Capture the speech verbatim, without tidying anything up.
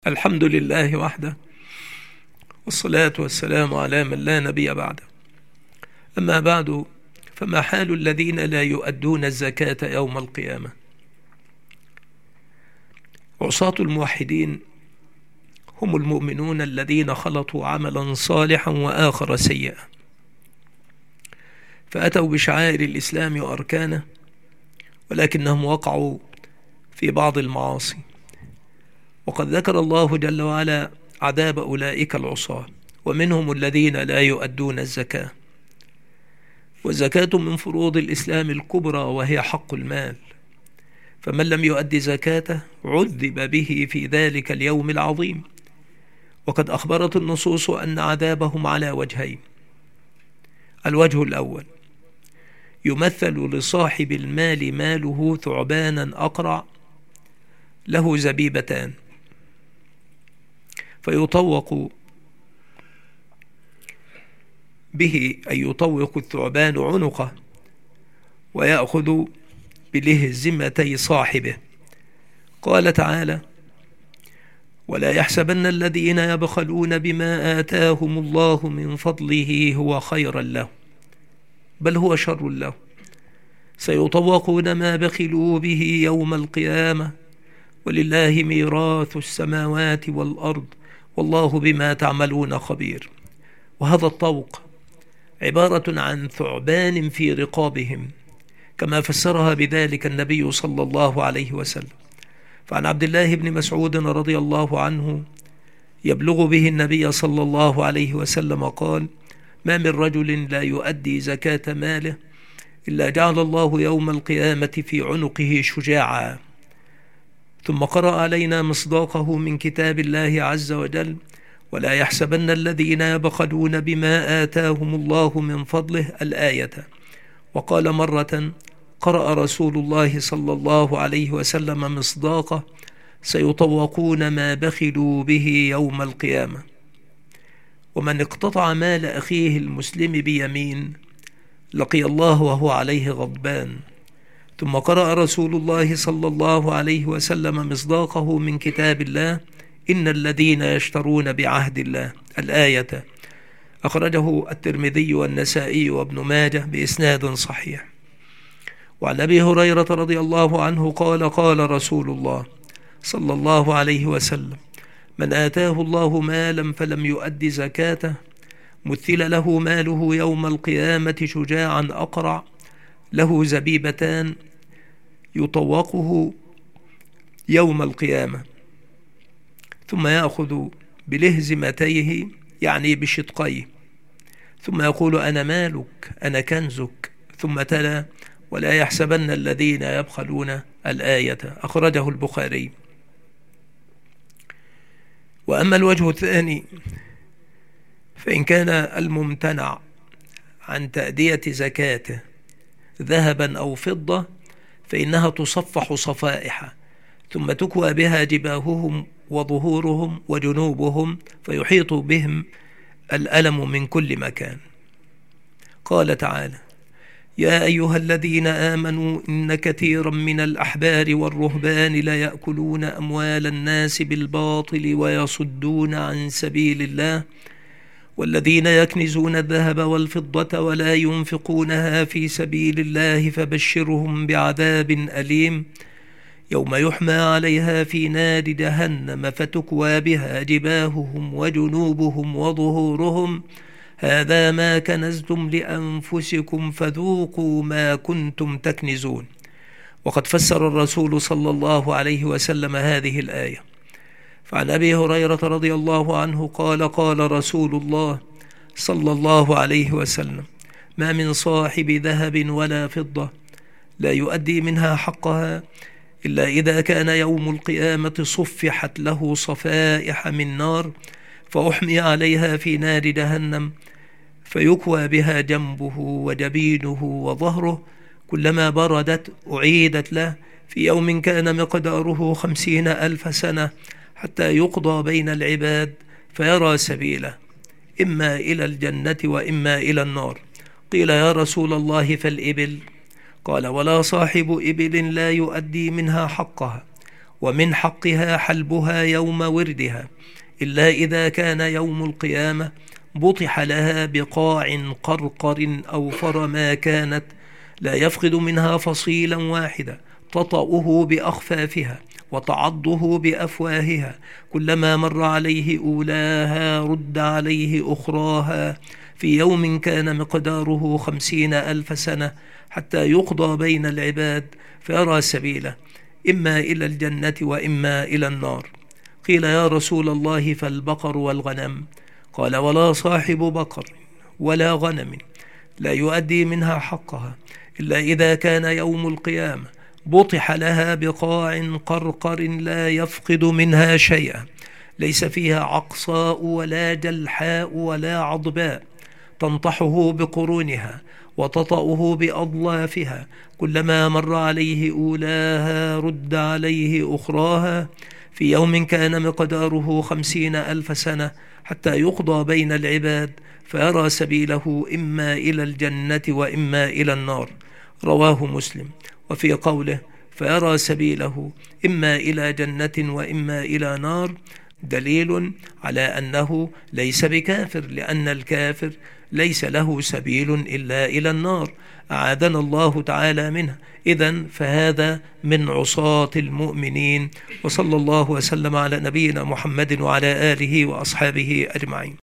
الحمد لله وحده، والصلاة والسلام على من لا نبي بعده. أما بعد، فما حال الذين لا يؤدون الزكاة يوم القيامة؟ عصاة الموحدين هم المؤمنون الذين خلطوا عملا صالحا وآخر سيئا، فأتوا بشعائر الإسلام وأركانه، ولكنهم وقعوا في بعض المعاصي. وقد ذكر الله جل وعلا عذاب أولئك العصاة، ومنهم الذين لا يؤدون الزكاة. والزكاة من فروض الإسلام الكبرى، وهي حق المال، فمن لم يؤد زكاته عذب به في ذلك اليوم العظيم. وقد أخبرت النصوص أن عذابهم على وجهين. الوجه الأول: يمثل لصاحب المال ماله ثعبانا أقرع له زبيبتان، فيطوق به، أي يطوق الثعبان عنقه ويأخذ بلهزمتي صاحبه. قال تعالى: ولا يحسبن الذين يبخلون بما آتاهم الله من فضله هو خيرا له، بل هو شر له، سيطوقون ما بخلوا به يوم القيامة، ولله ميراث السماوات والأرض، والله بما تعملون خبير. وهذا الطوق عبارة عن ثعبان في رقابهم، كما فسرها بذلك النبي صلى الله عليه وسلم. فعن عبد الله بن مسعود رضي الله عنه يبلغ به النبي صلى الله عليه وسلم قال: ما من رجل لا يؤدي زكاة ماله إلا جعل الله يوم القيامة في عنقه شجاعا. ثم قرأ علينا مصداقه من كتاب الله عز وجل: ولا يحسبن الذين يبخلون بما آتاهم الله من فضله، الآية. وقال مرة: قرأ رسول الله صلى الله عليه وسلم مصداقه: سيطوقون ما بخلوا به يوم القيامة. ومن اقتطع مال أخيه المسلم بيمين لقي الله وهو عليه غضبان. ثم قرأ رسول الله صلى الله عليه وسلم مصداقه من كتاب الله: إن الذين يشترون بعهد الله، الآية. أخرجه الترمذي والنسائي وابن ماجه بإسناد صحيح. وعن أبي هريرة رضي الله عنه قال: قال رسول الله صلى الله عليه وسلم: من آتاه الله مالا فلم يؤد زكاته مثل له ماله يوم القيامة شجاعا أقرع له زبيبتان يطوقه يوم القيامة، ثم يأخذ بلهزمتيه، يعني بشدقيه، ثم يقول: أنا مالك، أنا كنزك. ثم تلا: ولا يحسبن الذين يبخلون، الآية. أخرجه البخاري. وأما الوجه الثاني، فإن كان الممتنع عن تأدية زكاته ذهبا أو فضة، فإنها تصفح صفائح، ثم تكوى بها جباههم وظهورهم وجنوبهم، فيحيط بهم الألم من كل مكان. قال تعالى: يا أيها الذين آمنوا إن كثيرا من الأحبار والرهبان ليأكلون أموال الناس بالباطل ويصدون عن سبيل الله، والذين يكنزون الذهب والفضة ولا ينفقونها في سبيل الله فبشرهم بعذاب أليم، يوم يحمى عليها في نار جهنم فتكوى بها جباههم وجنوبهم وظهورهم، هذا ما كنزتم لأنفسكم فذوقوا ما كنتم تكنزون. وقد فسر الرسول صلى الله عليه وسلم هذه الآية. فعن أبي هريرة رضي الله عنه قال: قال رسول الله صلى الله عليه وسلم: ما من صاحب ذهب ولا فضة لا يؤدي منها حقها إلا إذا كان يوم القيامة صفحت له صفائح من نار، فأحمي عليها في نار جهنم، فيكوى بها جنبه وجبينه وظهره، كلما بردت أعيدت له، في يوم كان مقداره خمسين ألف سنة، حتى يقضى بين العباد، فيرى سبيله إما إلى الجنة وإما إلى النار. قيل: يا رسول الله فالإبل؟ قال: ولا صاحب إبل لا يؤدي منها حقها، ومن حقها حلبها يوم وردها، إلا إذا كان يوم القيامة بطح لها بقاع قرقر أوفر ما كانت، لا يفقد منها فصيلا واحدا، تطأه بأخفافها وتعضه بأفواهها، كلما مر عليه أولاها رد عليه أخراها، في يوم كان مقداره خمسين ألف سنة، حتى يقضى بين العباد فيرى سبيله إما إلى الجنة وإما إلى النار. قيل يا رسول الله فالبقر والغنم؟ قال ولا صاحب بقر ولا غنم لا يؤدي منها حقها، إلا إذا كان يوم القيامة بطح لها بقاع قرقر لا يفقد منها شيئا، ليس فيها عقصاء ولا جلحاء ولا عضباء، تنطحه بقرونها وتطأه بأضلافها، كلما مر عليه أولاها رد عليه أخراها، في يوم كان مقداره خمسين ألف سنة، حتى يقضى بين العباد فيرى سبيله إما إلى الجنة وإما إلى النار. رواه مسلم. وفي قوله فيرى سبيله إما إلى جنة وإما إلى نار دليل على أنه ليس بكافر، لأن الكافر ليس له سبيل إلا إلى النار، أعاذنا الله تعالى منه. إذن فهذا من عصاة المؤمنين. وصلى الله وسلم على نبينا محمد وعلى آله وأصحابه أجمعين.